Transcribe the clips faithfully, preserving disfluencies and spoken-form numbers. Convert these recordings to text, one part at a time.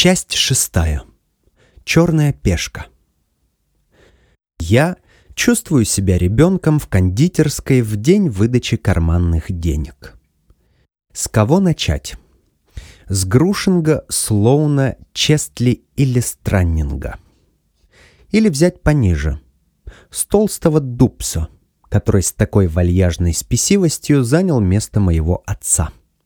Часть шестая. Черная пешка. Я чувствую себя ребенком в кондитерской в день выдачи карманных денег. С кого начать? С Грушинга, Слоуна, Честли или Страннинга? Или взять пониже? С толстого Дупса, который с такой вальяжной спесивостью занял место моего отца?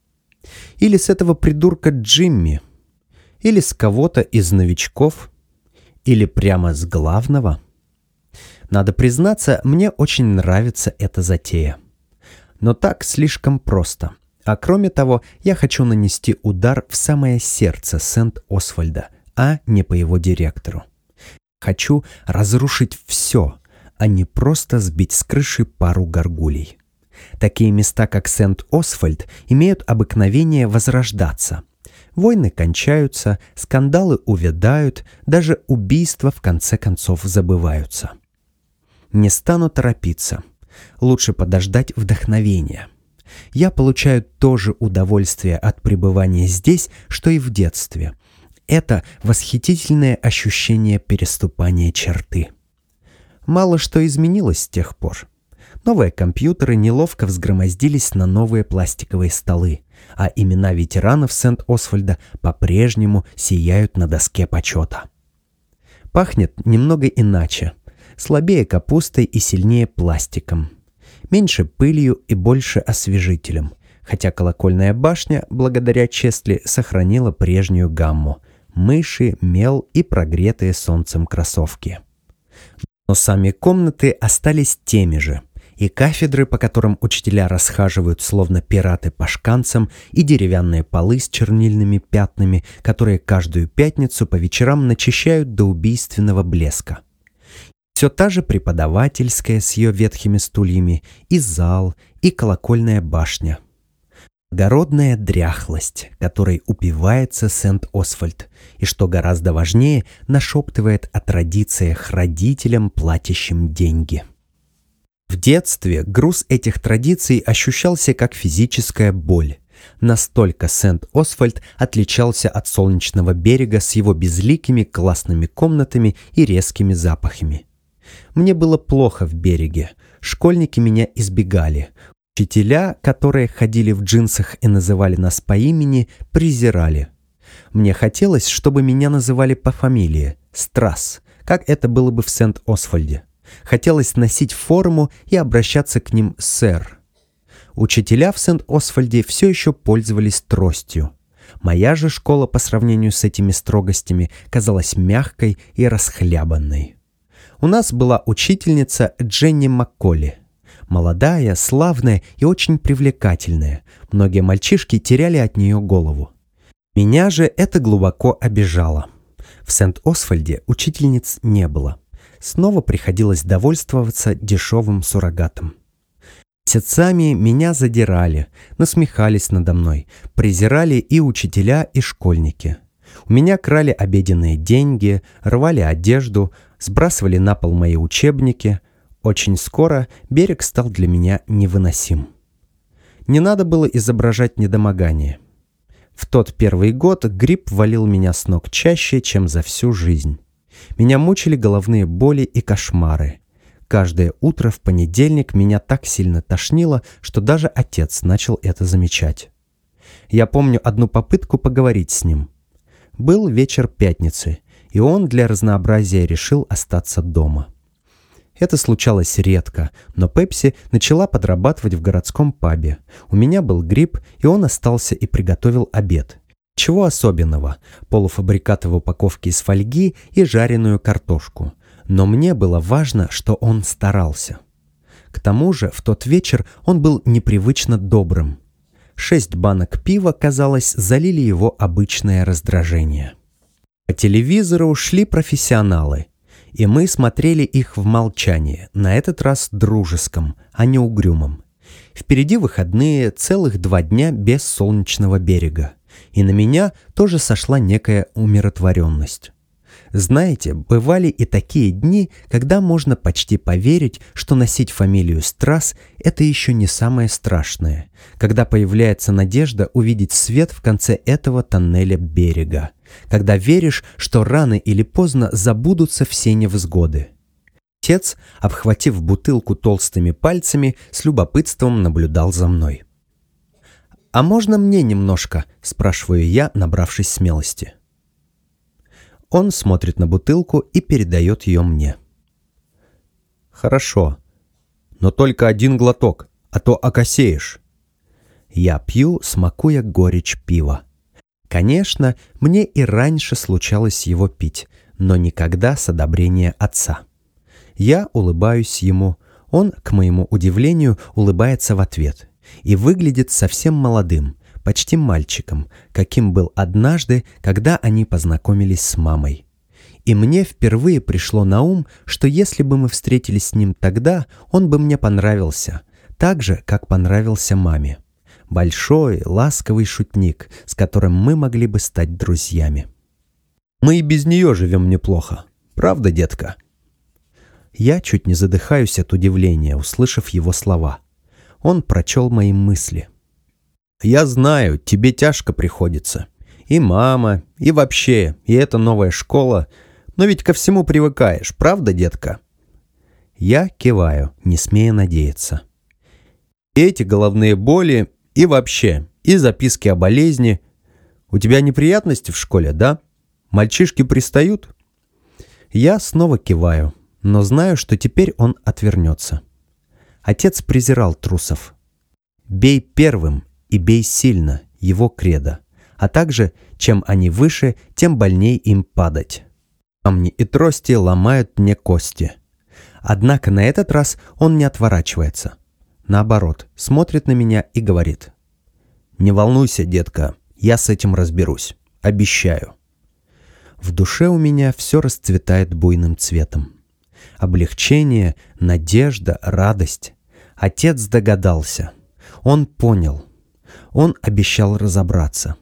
Или с этого придурка Джимми? Или с кого-то из новичков? Или прямо с главного? Надо признаться, мне очень нравится эта затея. Но так слишком просто. А кроме того, я хочу нанести удар в самое сердце Сент-Освальда, а не по его директору. Хочу разрушить все, а не просто сбить с крыши пару горгулей. Такие места, как Сент-Освальд, имеют обыкновение возрождаться. Войны кончаются, скандалы увядают, даже убийства в конце концов забываются. Не стану торопиться. Лучше подождать вдохновения. Я получаю то же удовольствие от пребывания здесь, что и в детстве. Это восхитительное ощущение переступания черты. Мало что изменилось с тех пор. Новые компьютеры неловко взгромоздились на новые пластиковые столы, а имена ветеранов Сент-Освальда по-прежнему сияют на доске почета. Пахнет немного иначе, слабее капустой и сильнее пластиком, меньше пылью и больше освежителем, хотя колокольная башня, благодаря Честли, сохранила прежнюю гамму – мыши, мел и прогретые солнцем кроссовки. Но сами комнаты остались теми же, и кафедры, по которым учителя расхаживают словно пираты по шканцам, и деревянные полы с чернильными пятнами, которые каждую пятницу по вечерам начищают до убийственного блеска. Все та же преподавательская с ее ветхими стульями, и зал, и колокольная башня. Благородная дряхлость, которой упивается Сент-Освальд, и, что гораздо важнее, нашептывает о традициях родителям, платящим деньги. В детстве груз этих традиций ощущался как физическая боль. Настолько Сент-Освальд отличался от солнечного берега с его безликими классными комнатами и резкими запахами. Мне было плохо в береге, школьники меня избегали. Учителя, которые ходили в джинсах и называли нас по имени, презирали. Мне хотелось, чтобы меня называли по фамилии – Страсс, как это было бы в Сент-Освальде. Хотелось носить форму и обращаться к ним «сэр». Учителя в Сент-Освальде все еще пользовались тростью. Моя же школа по сравнению с этими строгостями казалась мягкой и расхлябанной. У нас была учительница Дженни Макколи. Молодая, славная и очень привлекательная. Многие мальчишки теряли от нее голову. Меня же это глубоко обижало. В Сент-Освальде учительниц не было. Снова приходилось довольствоваться дешевым суррогатом. Месяцами меня задирали, насмехались надо мной, презирали и учителя, и школьники. У меня крали обеденные деньги, рвали одежду, сбрасывали на пол мои учебники. Очень скоро берег стал для меня невыносим. Не надо было изображать недомогание. В тот первый год грипп валил меня с ног чаще, чем за всю жизнь. Меня мучили головные боли и кошмары. Каждое утро в понедельник меня так сильно тошнило, что даже отец начал это замечать. Я помню одну попытку поговорить с ним. Был вечер пятницы, и он для разнообразия решил остаться дома. Это случалось редко, но Пепси начала подрабатывать в городском пабе. У меня был грипп, и он остался и приготовил обед. Чего особенного, полуфабрикаты в упаковке из фольги и жареную картошку. Но мне было важно, что он старался. К тому же в тот вечер он был непривычно добрым. Шесть банок пива, казалось, залили его обычное раздражение. По телевизору шли профессионалы, и мы смотрели их в молчании, на этот раз дружеском, а не угрюмом. Впереди выходные, целых два дня без солнечного берега. И на меня тоже сошла некая умиротворенность. Знаете, бывали и такие дни, когда можно почти поверить, что носить фамилию Страс – это еще не самое страшное, когда появляется надежда увидеть свет в конце этого тоннеля берега, когда веришь, что рано или поздно забудутся все невзгоды. Отец, обхватив бутылку толстыми пальцами, с любопытством наблюдал за мной. «А можно мне немножко?» – спрашиваю я, набравшись смелости. Он смотрит на бутылку и передает ее мне. «Хорошо, но только один глоток, а то окосеешь». Я пью, смакуя горечь пива. Конечно, мне и раньше случалось его пить, но никогда с одобрения отца. Я улыбаюсь ему, он, к моему удивлению, улыбается в ответ и выглядит совсем молодым, почти мальчиком, каким был однажды, когда они познакомились с мамой. И мне впервые пришло на ум, что если бы мы встретились с ним тогда, он бы мне понравился, так же, как понравился маме. Большой, ласковый шутник, с которым мы могли бы стать друзьями. «Мы и без нее живем неплохо, правда, детка?» Я чуть не задыхаюсь от удивления, услышав его слова. Он прочел мои мысли. «Я знаю, тебе тяжко приходится. И мама, и вообще, и эта новая школа. Но ведь ко всему привыкаешь, правда, детка?» Я киваю, не смея надеяться. «И эти головные боли, и вообще, и записки о болезни. У тебя неприятности в школе, да? Мальчишки пристают?» Я снова киваю, но знаю, что теперь он отвернется. Отец презирал трусов. «Бей первым и бей сильно» — его кредо, а также, чем они выше, тем больней им падать. Камни и трости ломают мне кости. Однако на этот раз он не отворачивается. Наоборот, смотрит на меня и говорит: «Не волнуйся, детка, я с этим разберусь, обещаю». В душе у меня все расцветает буйным цветом. Облегчение, надежда, радость. Отец догадался. Он понял. Он обещал разобраться.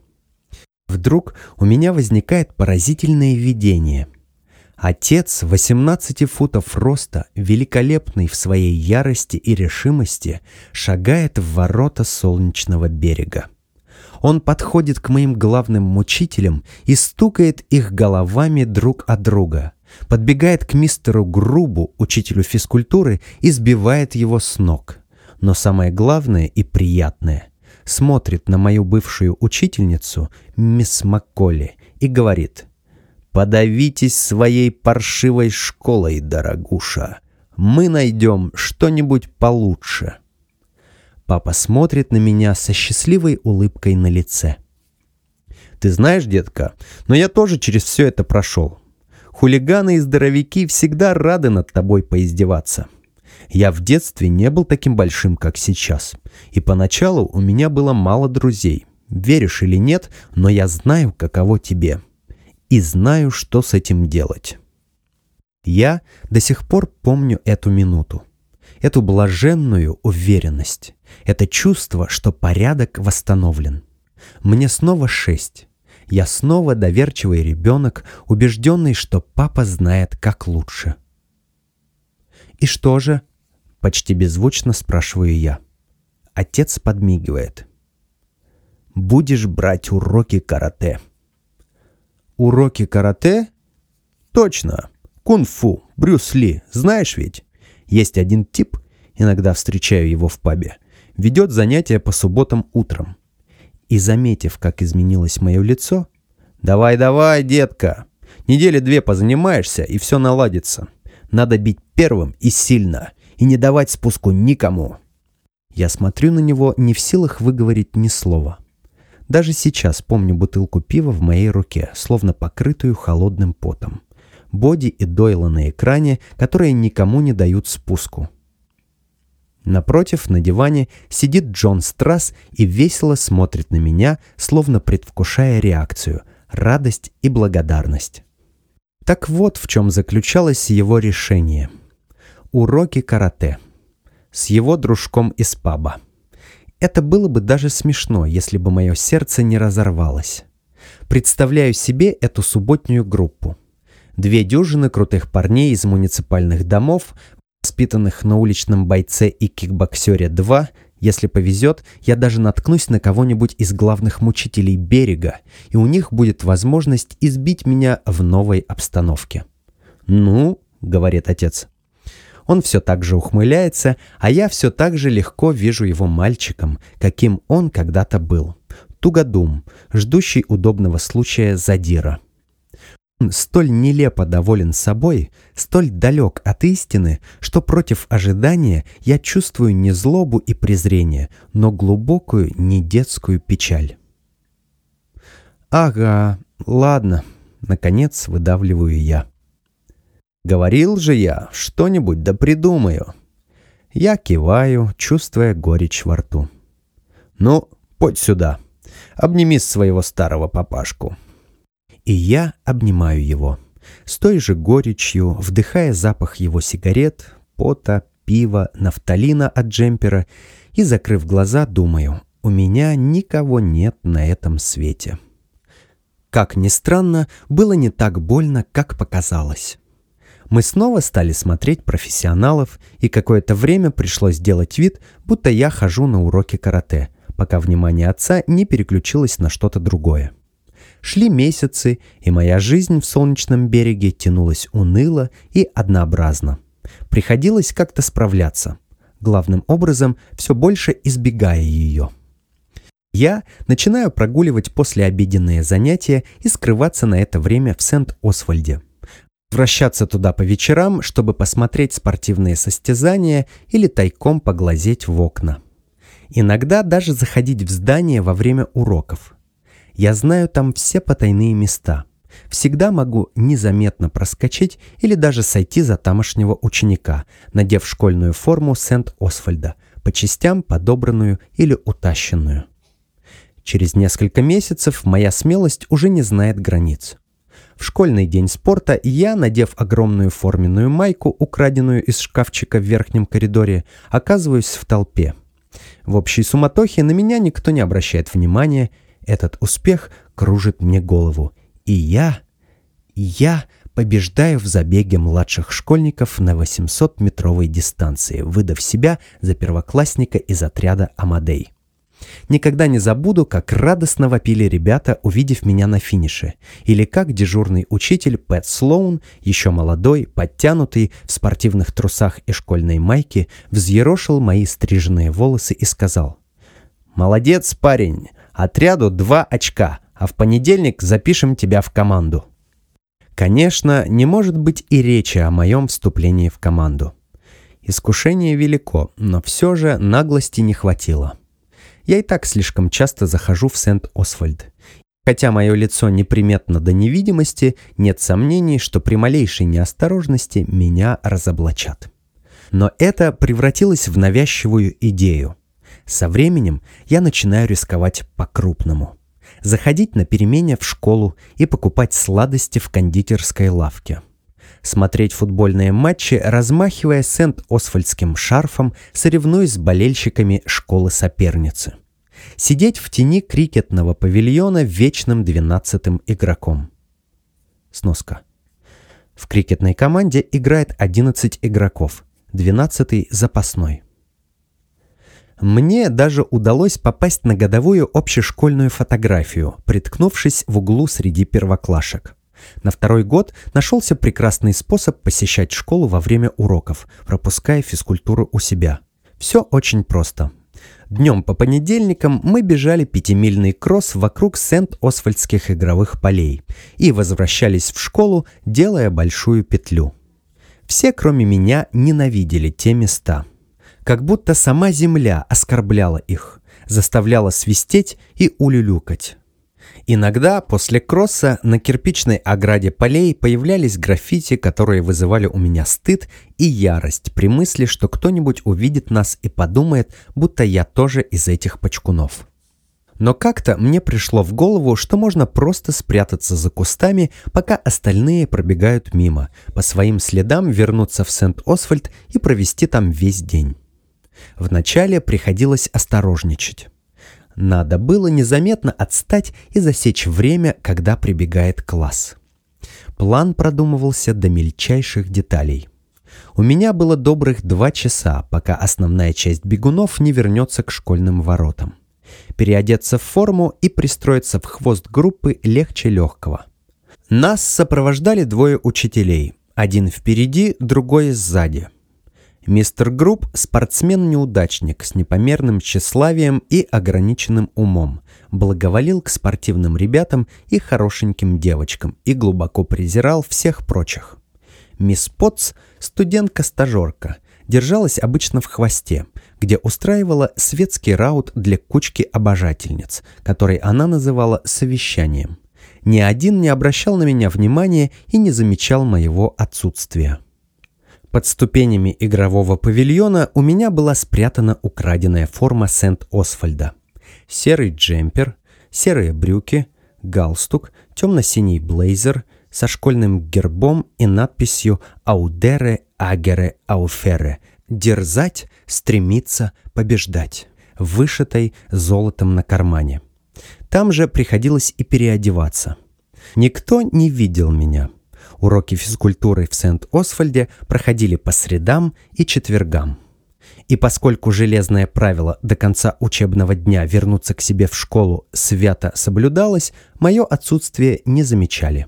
Вдруг у меня возникает поразительное видение. Отец восемнадцати футов роста, великолепный в своей ярости и решимости, шагает в ворота Солнечного берега. Он подходит к моим главным мучителям и стукает их головами друг о друга, подбегает к мистеру Грубу, учителю физкультуры, и сбивает его с ног. Но самое главное и приятное — смотрит на мою бывшую учительницу, мисс Макколли, и говорит: «Подавитесь своей паршивой школой, дорогуша. Мы найдем что-нибудь получше». Папа смотрит на меня со счастливой улыбкой на лице. «Ты знаешь, детка, но я тоже через все это прошел. Хулиганы и здоровяки всегда рады над тобой поиздеваться. Я в детстве не был таким большим, как сейчас, и поначалу у меня было мало друзей. Веришь или нет, но я знаю, каково тебе. И знаю, что с этим делать». Я до сих пор помню эту минуту, эту блаженную уверенность, это чувство, что порядок восстановлен. Мне снова шесть. Я снова доверчивый ребенок, убежденный, что папа знает, как лучше. «И что же?» — почти беззвучно спрашиваю я. Отец подмигивает. «Будешь брать уроки карате». «Уроки карате?» «Точно. Кунг-фу, Брюс Ли, знаешь ведь? Есть один тип, иногда встречаю его в пабе, ведет занятия по субботам утром». И, заметив, как изменилось мое лицо: «Давай-давай, детка, недели две позанимаешься, и все наладится. Надо бить первым и сильно, и не давать спуску никому». Я смотрю на него, не в силах выговорить ни слова. Даже сейчас помню бутылку пива в моей руке, словно покрытую холодным потом. Боди и Дойла на экране, которые никому не дают спуску. Напротив, на диване, сидит Джон Страс и весело смотрит на меня, словно предвкушая реакцию, радость и благодарность. Так вот в чем заключалось его решение. Уроки карате. С его дружком из паба. Это было бы даже смешно, если бы мое сердце не разорвалось. Представляю себе эту субботнюю группу. Две дюжины крутых парней из муниципальных домов, воспитанных на уличном бойце и кикбоксере два. Если повезет, я даже наткнусь на кого-нибудь из главных мучителей берега, и у них будет возможность избить меня в новой обстановке. «Ну», — говорит отец. Он все так же ухмыляется, а я все так же легко вижу его мальчиком, каким он когда-то был. Тугодум, ждущий удобного случая задира. Он столь нелепо доволен собой, столь далек от истины, что против ожидания я чувствую не злобу и презрение, но глубокую недетскую печаль. «Ага, ладно», — наконец выдавливаю я. «Говорил же я, что-нибудь да придумаю». Я киваю, чувствуя горечь во рту. «Ну, подь сюда, обними своего старого папашку». И я обнимаю его, с той же горечью, вдыхая запах его сигарет, пота, пива, нафталина от джемпера, и, закрыв глаза, думаю, у меня никого нет на этом свете. Как ни странно, было не так больно, как показалось. Мы снова стали смотреть профессионалов, и какое-то время пришлось делать вид, будто я хожу на уроки карате, пока внимание отца не переключилось на что-то другое. Шли месяцы, и моя жизнь в Солнечном береге тянулась уныло и однообразно. Приходилось как-то справляться, главным образом все больше избегая ее. Я начинаю прогуливать послеобеденные занятия и скрываться на это время в Сент-Освальде. Возвращаться туда по вечерам, чтобы посмотреть спортивные состязания или тайком поглазеть в окна. Иногда даже заходить в здание во время уроков. Я знаю там все потайные места. Всегда могу незаметно проскочить или даже сойти за тамошнего ученика, надев школьную форму Сент-Освальда, по частям подобранную или утащенную. Через несколько месяцев моя смелость уже не знает границ. В школьный день спорта я, надев огромную форменную майку, украденную из шкафчика в верхнем коридоре, оказываюсь в толпе. В общей суматохе на меня никто не обращает внимания. Этот успех кружит мне голову. И я, я побеждаю в забеге младших школьников на восьмисотметровой дистанции, выдав себя за первоклассника из отряда «Амадей». Никогда не забуду, как радостно вопили ребята, увидев меня на финише, или как дежурный учитель Пэт Слоун, еще молодой, подтянутый, в спортивных трусах и школьной майке, взъерошил мои стриженные волосы и сказал: «Молодец, парень! Отряду два очка, а в понедельник запишем тебя в команду». Конечно, не может быть и речи о моем вступлении в команду. Искушение велико, но все же наглости не хватило. Я и так слишком часто захожу в Сент-Освальд. Хотя мое лицо неприметно до невидимости, нет сомнений, что при малейшей неосторожности меня разоблачат. Но это превратилось в навязчивую идею. Со временем я начинаю рисковать по-крупному. Заходить на перемене в школу и покупать сладости в кондитерской лавке. Смотреть футбольные матчи, размахивая Сент-Освальдским шарфом, соревнуясь с болельщиками школы-соперницы. Сидеть в тени крикетного павильона вечным двенадцатым игроком. Сноска. В крикетной команде играет одиннадцать игроков, двенадцатый запасной. Мне даже удалось попасть на годовую общешкольную фотографию, приткнувшись в углу среди первоклашек. На второй год нашелся прекрасный способ посещать школу во время уроков, пропуская физкультуру у себя. Все очень просто. Днем по понедельникам мы бежали пятимильный кросс вокруг Сент-Освальдских игровых полей и возвращались в школу, делая большую петлю. Все, кроме меня, ненавидели те места. Как будто сама земля оскорбляла их, заставляла свистеть и улюлюкать. Иногда после кросса на кирпичной ограде полей появлялись граффити, которые вызывали у меня стыд и ярость при мысли, что кто-нибудь увидит нас и подумает, будто я тоже из этих почкунов. Но как-то мне пришло в голову, что можно просто спрятаться за кустами, пока остальные пробегают мимо, по своим следам вернуться в Сент-Освальд и провести там весь день. Вначале приходилось осторожничать. Надо было незаметно отстать и засечь время, когда прибегает класс. План продумывался до мельчайших деталей. У меня было добрых два часа, пока основная часть бегунов не вернется к школьным воротам. Переодеться в форму и пристроиться в хвост группы легче легкого. Нас сопровождали двое учителей, один впереди, другой сзади. Мистер Групп – спортсмен-неудачник с непомерным тщеславием и ограниченным умом, благоволил к спортивным ребятам и хорошеньким девочкам и глубоко презирал всех прочих. Мисс Потц, студентка-стажерка, держалась обычно в хвосте, где устраивала светский раут для кучки обожательниц, который она называла совещанием. Ни один не обращал на меня внимания и не замечал моего отсутствия. Под ступенями игрового павильона у меня была спрятана украденная форма Сент-Освальда. Серый джемпер, серые брюки, галстук, темно-синий блейзер со школьным гербом и надписью «Аудере агере ауфере» – «Дерзать, стремиться, побеждать», вышитой золотом на кармане. Там же приходилось и переодеваться. Никто не видел меня. Уроки физкультуры в Сент-Освальде проходили по средам и четвергам. И поскольку железное правило до конца учебного дня вернуться к себе в школу свято соблюдалось, мое отсутствие не замечали.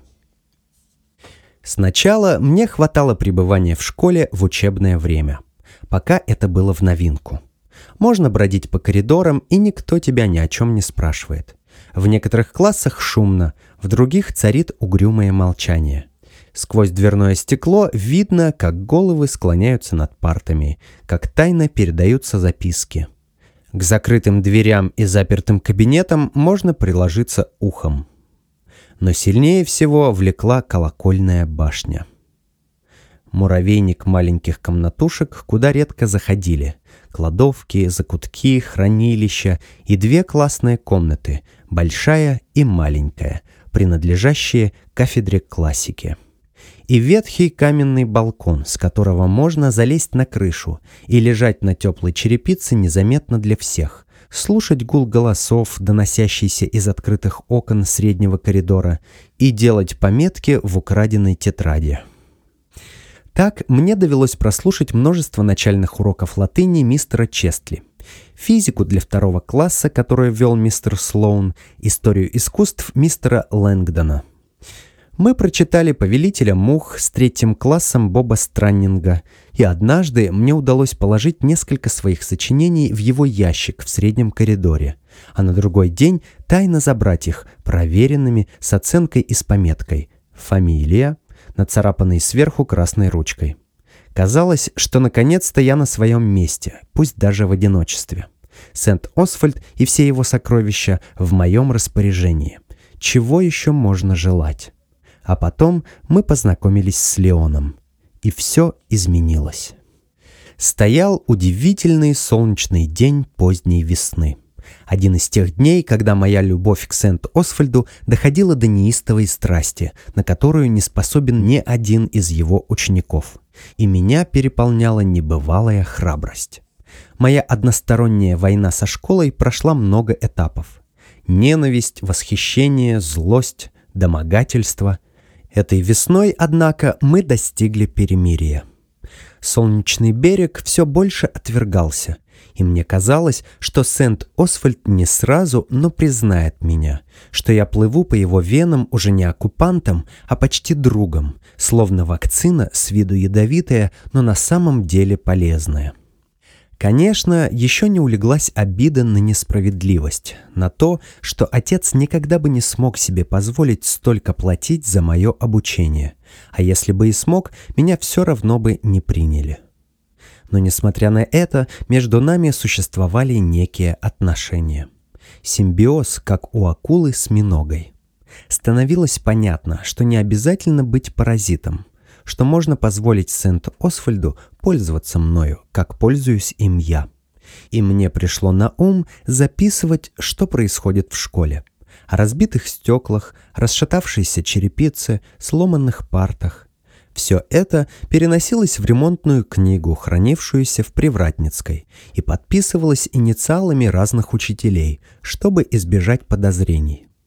Сначала мне хватало пребывания в школе в учебное время, пока это было в новинку. Можно бродить по коридорам, и никто тебя ни о чем не спрашивает. В некоторых классах шумно, в других царит угрюмое молчание. Сквозь дверное стекло видно, как головы склоняются над партами, как тайно передаются записки. К закрытым дверям и запертым кабинетам можно приложиться ухом. Но сильнее всего влекла колокольная башня. Муравейник маленьких комнатушек, куда редко заходили. Кладовки, закутки, хранилища и две классные комнаты, большая и маленькая, принадлежащие кафедре классики. И ветхий каменный балкон, с которого можно залезть на крышу и лежать на теплой черепице незаметно для всех, слушать гул голосов, доносящийся из открытых окон среднего коридора, и делать пометки в украденной тетради. Так мне довелось прослушать множество начальных уроков латыни мистера Честли, физику для второго класса, которую вел мистер Слоун, историю искусств мистера Лэнгдона. Мы прочитали «Повелителя мух» с третьим классом Боба Страннинга, и однажды мне удалось положить несколько своих сочинений в его ящик в среднем коридоре, а на другой день тайно забрать их, проверенными, с оценкой и с пометкой «Фамилия», нацарапанной сверху красной ручкой. Казалось, что наконец-то я на своем месте, пусть даже в одиночестве. Сент-Освальд и все его сокровища в моем распоряжении. Чего еще можно желать? А потом мы познакомились с Леоном, и все изменилось. Стоял удивительный солнечный день поздней весны. Один из тех дней, когда моя любовь к Сент-Освальду доходила до неистовой страсти, на которую не способен ни один из его учеников. И меня переполняла небывалая храбрость. Моя односторонняя война со школой прошла много этапов. Ненависть, восхищение, злость, домогательство. Этой весной, однако, мы достигли перемирия. Солнечный берег все больше отвергался, и мне казалось, что Сент-Освальд не сразу, но признает меня, что я плыву по его венам уже не оккупантом, а почти другом, словно вакцина с виду ядовитая, но на самом деле полезная. Конечно, еще не улеглась обида на несправедливость, на то, что отец никогда бы не смог себе позволить столько платить за мое обучение, а если бы и смог, меня все равно бы не приняли. Но, несмотря на это, между нами существовали некие отношения. Симбиоз, как у акулы с миногой. Становилось понятно, что не обязательно быть паразитом, что можно позволить Сент-Освальду пользоваться мною, как пользуюсь им я. И мне пришло на ум записывать, что происходит в школе. О разбитых стеклах, расшатавшейся черепице, сломанных партах. Все это переносилось в ремонтную книгу, хранившуюся в Привратницкой, и подписывалось инициалами разных учителей, чтобы избежать подозрений.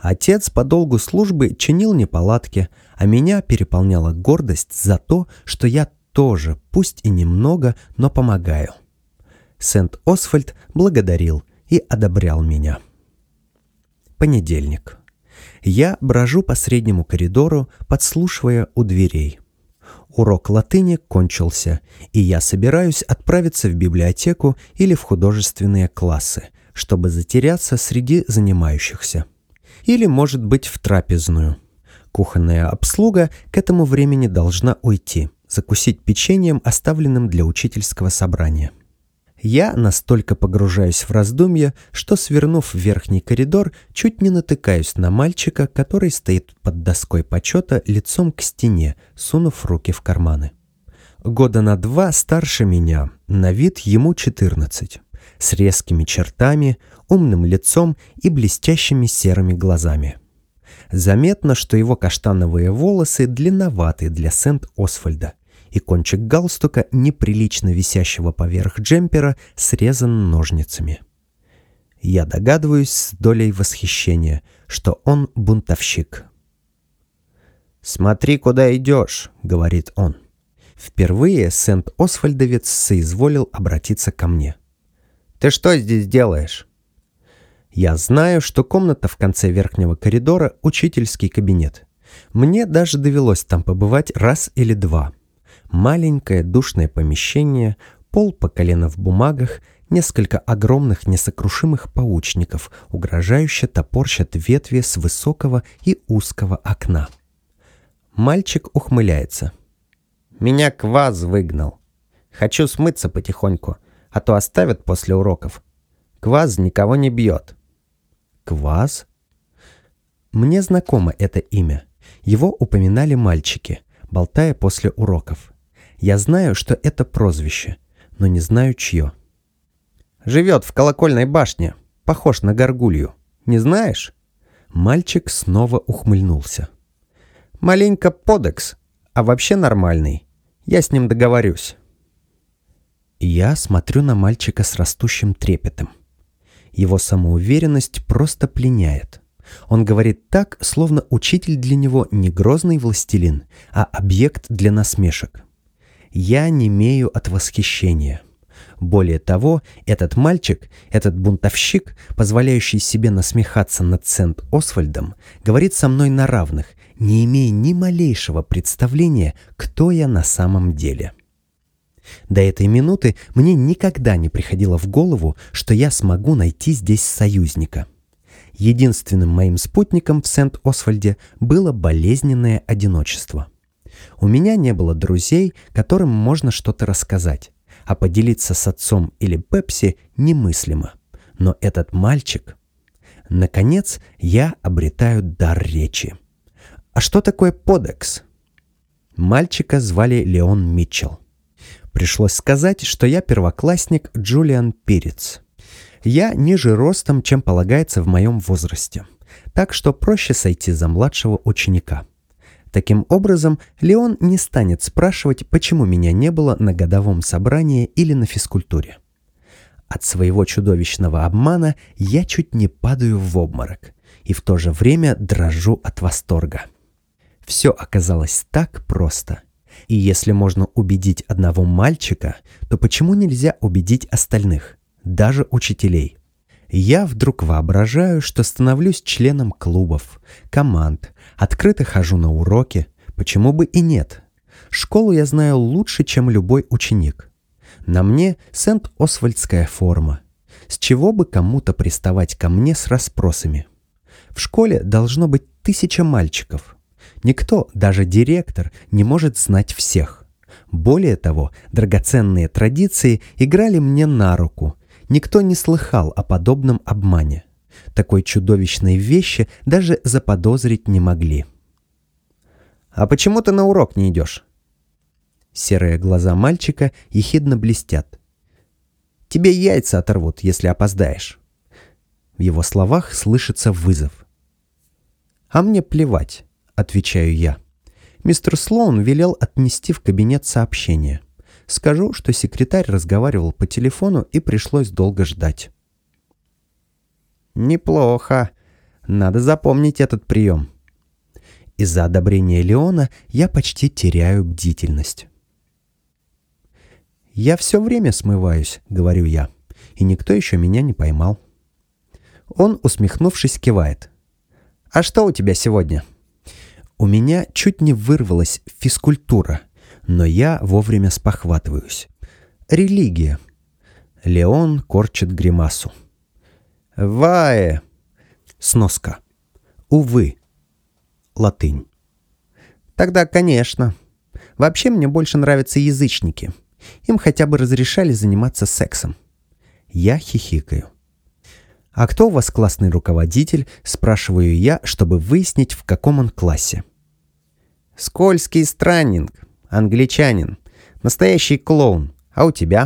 Отец по долгу службы чинил неполадки, а меня переполняла гордость за то, что я тоже, пусть и немного, но помогаю. Сент-Освальд благодарил и одобрял меня. Понедельник. Я брожу по среднему коридору, подслушивая у дверей. Урок латыни кончился, и я собираюсь отправиться в библиотеку или в художественные классы, чтобы затеряться среди занимающихся. Или, может быть, в трапезную. Кухонная обслуга к этому времени должна уйти, закусить печеньем, оставленным для учительского собрания. Я настолько погружаюсь в раздумья, что, свернув в верхний коридор, чуть не натыкаюсь на мальчика, который стоит под доской почета лицом к стене, сунув руки в карманы. Года на два старше меня, на вид ему четырнадцать, с резкими чертами, умным лицом и блестящими серыми глазами. Заметно, что его каштановые волосы длинноваты для Сент-Освальда, и кончик галстука, неприлично висящего поверх джемпера, срезан ножницами. Я догадываюсь с долей восхищения, что он бунтовщик. «Смотри, куда идешь», — говорит он. Впервые Сент-Освальдовец соизволил обратиться ко мне. «Ты что здесь делаешь?» Я знаю, что комната в конце верхнего коридора — учительский кабинет. Мне даже довелось там побывать раз или два. Маленькое душное помещение, пол по колено в бумагах, несколько огромных несокрушимых паучников, угрожающе топорщат ветви с высокого и узкого окна. Мальчик ухмыляется. «Меня кваз выгнал. Хочу смыться потихоньку, а то оставят после уроков. Кваз никого не бьет». «Кваз?» Мне знакомо это имя. Его упоминали мальчики, болтая после уроков. Я знаю, что это прозвище, но не знаю, чье. «Живет в колокольной башне, похож на горгулью. Не знаешь?» Мальчик снова ухмыльнулся. «Маленько подекс, а вообще нормальный. Я с ним договорюсь». Я смотрю на мальчика с растущим трепетом. Его самоуверенность просто пленяет. Он говорит так, словно учитель для него не грозный властелин, а объект для насмешек. Я немею от восхищения. Более того, этот мальчик, этот бунтовщик, позволяющий себе насмехаться над Сент-Освальдом, говорит со мной на равных, не имея ни малейшего представления, кто я на самом деле. До этой минуты мне никогда не приходило в голову, что я смогу найти здесь союзника. Единственным моим спутником в Сент-Освальде было болезненное одиночество. У меня не было друзей, которым можно что-то рассказать, а поделиться с отцом или Пепси немыслимо. Но этот мальчик... Наконец, я обретаю дар речи. А что такое подекс? Мальчика звали Леон Митчелл. Пришлось сказать, что я первоклассник Джулиан Пирец. Я ниже ростом, чем полагается в моем возрасте, так что проще сойти за младшего ученика. Таким образом, Леон не станет спрашивать, почему меня не было на годовом собрании или на физкультуре. От своего чудовищного обмана я чуть не падаю в обморок и в то же время дрожу от восторга. Все оказалось так просто. И если можно убедить одного мальчика, то почему нельзя убедить остальных, даже учителей? Я вдруг воображаю, что становлюсь членом клубов, команд, открыто хожу на уроки, почему бы и нет? Школу я знаю лучше, чем любой ученик. На мне Сент-Освальдская форма. С чего бы кому-то приставать ко мне с расспросами? В школе должно быть тысяча мальчиков. Никто, даже директор, не может знать всех. Более того, драгоценные традиции играли мне на руку. Никто не слыхал о подобном обмане. Такой чудовищной вещи даже заподозрить не могли. «А почему ты на урок не идешь?» Серые глаза мальчика ехидно блестят. «Тебе яйца оторвут, если опоздаешь». В его словах слышится вызов. «А мне плевать», — отвечаю я. Мистер Слоун велел отнести в кабинет сообщение. Скажу, что секретарь разговаривал по телефону и пришлось долго ждать. «Неплохо. Надо запомнить этот прием. Из-за одобрения Леона я почти теряю бдительность. «Я все время смываюсь», — говорю я, — «и никто еще меня не поймал». Он, усмехнувшись, кивает. «А что у тебя сегодня?» У меня чуть не вырвалась физкультура, но я вовремя спохватываюсь. Религия. Леон корчит гримасу. «Вае!» Сноска. «Увы». Латынь. «Тогда, конечно. Вообще мне больше нравятся язычники. Им хотя бы разрешали заниматься сексом». Я хихикаю. «А кто у вас классный руководитель?» — спрашиваю я, чтобы выяснить, в каком он классе. «Скользкий странник, англичанин, настоящий клоун. А у тебя?»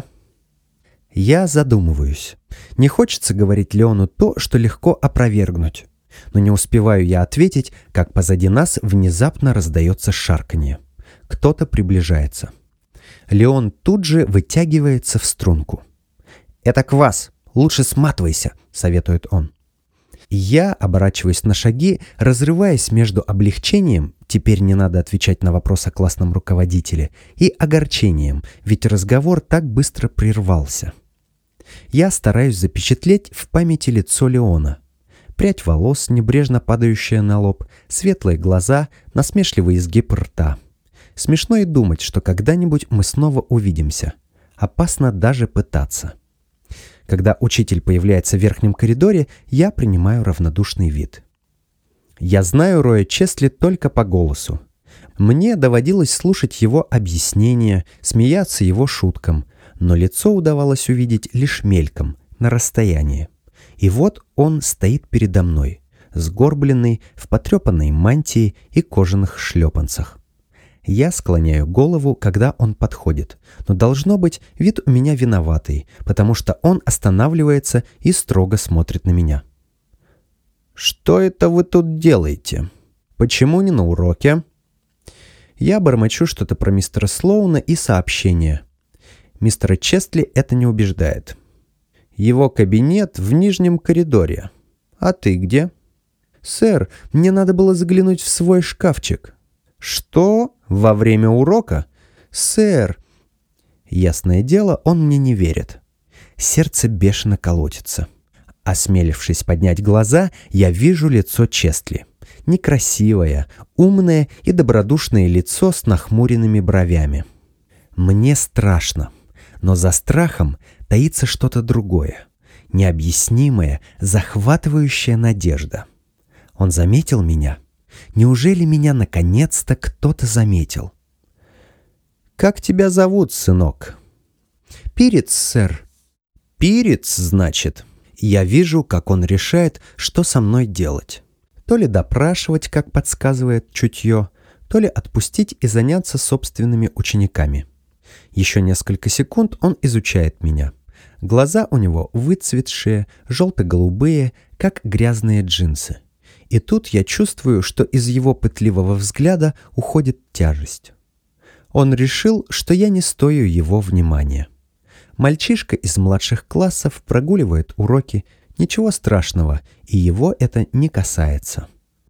Я задумываюсь. Не хочется говорить Леону то, что легко опровергнуть. Но не успеваю я ответить, как позади нас внезапно раздается шарканье. Кто-то приближается. Леон тут же вытягивается в струнку. «Это квас. Лучше сматывайся», — советует он. Я оборачиваюсь на шаги, разрываясь между облегчением, теперь не надо отвечать на вопрос о классном руководителе, и огорчением, ведь разговор так быстро прервался. Я стараюсь запечатлеть в памяти лицо Леона. Прядь волос, небрежно падающая на лоб, светлые глаза, насмешливый изгиб рта. Смешно и думать, что когда-нибудь мы снова увидимся. Опасно даже пытаться. Когда учитель появляется в верхнем коридоре, я принимаю равнодушный вид. Я знаю Роя Честли только по голосу. Мне доводилось слушать его объяснения, смеяться его шуткам, но лицо удавалось увидеть лишь мельком, на расстоянии. И вот он стоит передо мной, сгорбленный, в потрепанной мантии и кожаных шлепанцах. Я склоняю голову, когда он подходит, но должно быть, вид у меня виноватый, потому что он останавливается и строго смотрит на меня. «Что это вы тут делаете? Почему не на уроке?» Я бормочу что-то про мистера Слоуна и сообщение. Мистера Честли это не убеждает. «Его кабинет в нижнем коридоре. А ты где?» «Сэр, мне надо было заглянуть в свой шкафчик». «Что? Во время урока?» «Сэр!» Ясное дело, он мне не верит. Сердце бешено колотится. Осмелившись поднять глаза, я вижу лицо Честли. Некрасивое, умное и добродушное лицо с нахмуренными бровями. Мне страшно, но за страхом таится что-то другое. Необъяснимая, захватывающая надежда. Он заметил меня? Неужели меня наконец-то кто-то заметил? «Как тебя зовут, сынок?» «Пирец, сэр». «Пирец, значит?» Я вижу, как он решает, что со мной делать. То ли допрашивать, как подсказывает чутье, то ли отпустить и заняться собственными учениками. Еще несколько секунд он изучает меня. Глаза у него выцветшие, желто-голубые, как грязные джинсы. И тут я чувствую, что из его пытливого взгляда уходит тяжесть. Он решил, что я не стою его внимания. Мальчишка из младших классов прогуливает уроки, ничего страшного, и его это не касается.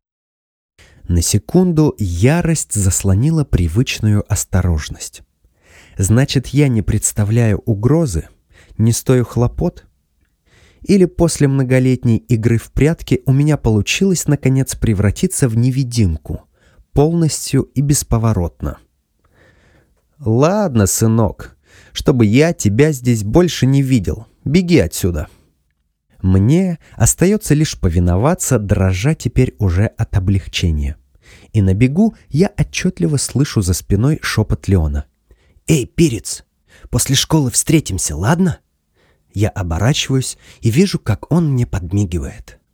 На секунду ярость заслонила привычную осторожность. Значит, я не представляю угрозы, не стою хлопот? Или после многолетней игры в прятки у меня получилось, наконец, превратиться в невидимку, полностью и бесповоротно? «Ладно, сынок, чтобы я тебя здесь больше не видел. Беги отсюда». Мне остается лишь повиноваться, дрожа теперь уже от облегчения. И на бегу я отчетливо слышу за спиной шепот Леона. «Эй, Пирец, после школы встретимся, ладно?» Я оборачиваюсь и вижу, как он мне подмигивает.